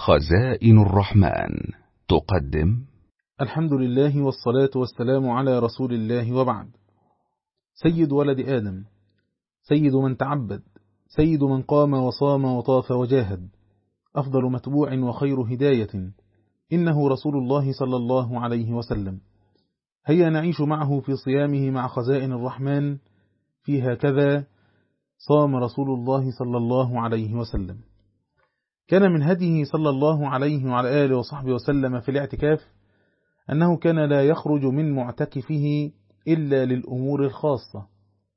خزائن الرحمن تقدم. الحمد لله والصلاة والسلام على رسول الله، وبعد. سيد ولد آدم، سيد من تعبد، سيد من قام وصام وطاف وجاهد، أفضل متبوع وخير هداية، إنه رسول الله صلى الله عليه وسلم. هيا نعيش معه في صيامه مع خزائن الرحمن، في هكذا صام رسول الله صلى الله عليه وسلم. كان من هديه صلى الله عليه وعلى آله وصحبه وسلم في الاعتكاف أنه كان لا يخرج من معتكفه إلا للأمور الخاصة،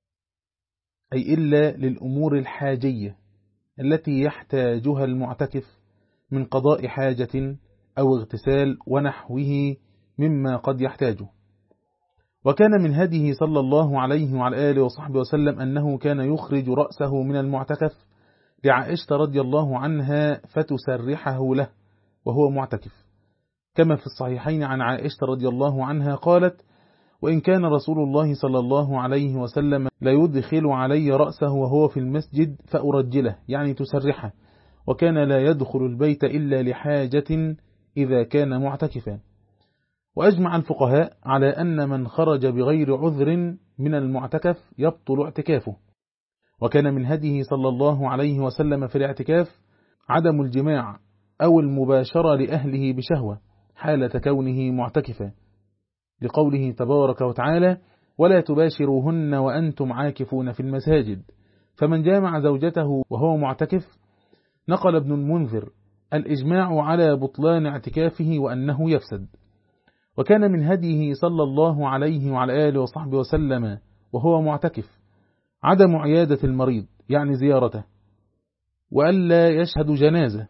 أي إلا للأمور الحاجية التي يحتاجها المعتكف من قضاء حاجة أو اغتسال ونحوه مما قد يحتاجه. وكان من هديه صلى الله عليه وعلى آله وصحبه وسلم أنه كان يخرج رأسه من المعتكف لعائشة رضي الله عنها فتسرحه له وهو معتكف، كما في الصحيحين عن عائشة رضي الله عنها قالت: وإن كان رسول الله صلى الله عليه وسلم ليدخل علي رأسه وهو في المسجد فأرجله، يعني تسرحه، وكان لا يدخل البيت إلا لحاجة إذا كان معتكفا. وأجمع الفقهاء على أن من خرج بغير عذر من المعتكف يبطل اعتكافه. وكان من هديه صلى الله عليه وسلم في الاعتكاف عدم الجماع أو المباشرة لأهله بشهوة حالة كونه معتكفا، لقوله تبارك وتعالى: ولا تباشروهن وأنتم عاكفون في المساجد. فمن جامع زوجته وهو معتكف، نقل ابن المنذر الإجماع على بطلان اعتكافه وأنه يفسد. وكان من هديه صلى الله عليه وعلى آله وصحبه وسلم وهو معتكف عدم عيادة المريض، يعني زيارته، وألا يشهد جنازة،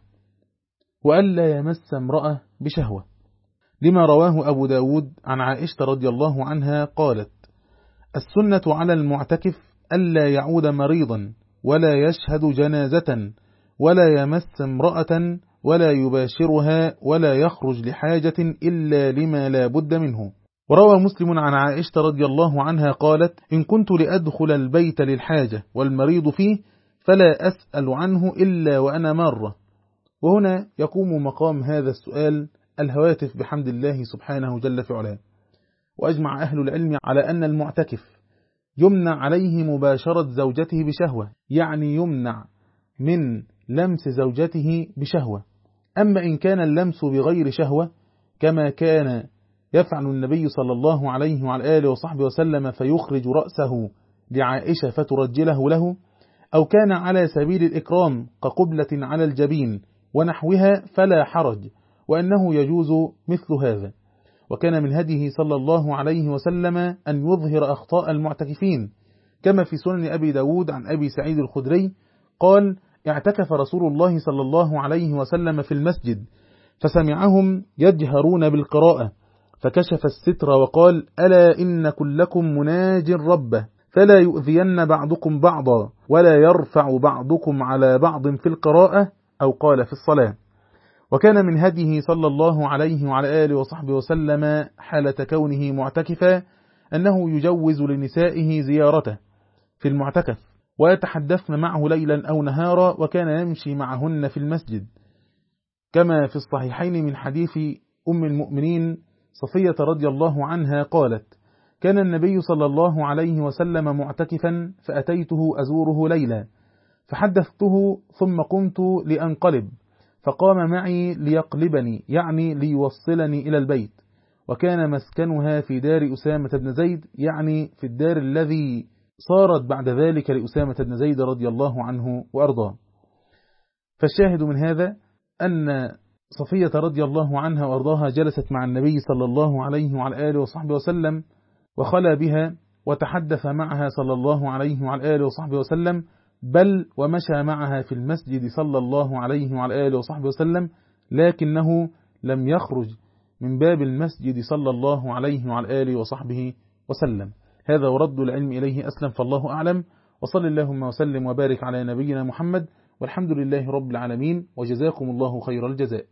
وألا يمس امرأة بشهوة، لما رواه أبو داود عن عائشة رضي الله عنها قالت: السنة على المعتكف ألا يعود مريضا ولا يشهد جنازة ولا يمس امرأة ولا يباشرها ولا يخرج لحاجة إلا لما لا بد منه. وروى مسلم عن عائشة رضي الله عنها قالت: إن كنت لأدخل البيت للحاجة والمريض فيه فلا أسأل عنه إلا وأنا مارة. وهنا يقوم مقام هذا السؤال الهواتف بحمد الله سبحانه جل في علاه. وأجمع أهل العلم على أن المعتكف يمنع عليه مباشرة زوجته بشهوة، يعني يمنع من لمس زوجته بشهوة. أما إن كان اللمس بغير شهوة كما كان يفعل النبي صلى الله عليه وعلى آله وصحبه وسلم فيخرج رأسه لعائشة فترجله له، أو كان على سبيل الإكرام كقبلة على الجبين ونحوها، فلا حرج، وأنه يجوز مثل هذا. وكان من هديه صلى الله عليه وسلم أن يظهر أخطاء المعتكفين، كما في سنن أبي داود عن أبي سعيد الخدري قال: اعتكف رسول الله صلى الله عليه وسلم في المسجد فسمعهم يجهرون بالقراءة، فكشف الستر وقال: ألا إن كلكم مناج ربه، فلا يؤذين بعضكم بعضا ولا يرفع بعضكم على بعض في القراءة، أو قال في الصلاة. وكان من هديه صلى الله عليه وعلى آله وصحبه وسلم حالة كونه معتكفا أنه يجوز لنسائه زيارته في المعتكف ويتحدثن معه ليلا أو نهارا، وكان يمشي معهن في المسجد، كما في الصحيحين من حديث أم المؤمنين صفية رضي الله عنها قالت: كان النبي صلى الله عليه وسلم معتكفا فأتيته أزوره ليلا فحدثته ثم قمت لأنقلب، فقام معي ليقلبني، يعني ليوصلني إلى البيت. وكان مسكنها في دار أسامة بن زيد، يعني في الدار الذي صارت بعد ذلك لأسامة بن زيد رضي الله عنه وأرضاه. فالشاهد من هذا أن صفية رضي الله عنها وأرضاها جلست مع النبي صلى الله عليه وعلى آله وصحبه وسلم وخلى بها وتحدث معها صلى الله عليه وعلى آله وصحبه وسلم، بل ومشى معها في المسجد صلى الله عليه وعلى آله وصحبه وسلم، لكنه لم يخرج من باب المسجد صلى الله عليه وعلى آله وصحبه وسلم. هذا ورد العلم إليه أسلم، فالله أعلم. وصل اللهم وسلم وبارك على نبينا محمد، والحمد لله رب العالمين، وجزاكم الله خير الجزاء.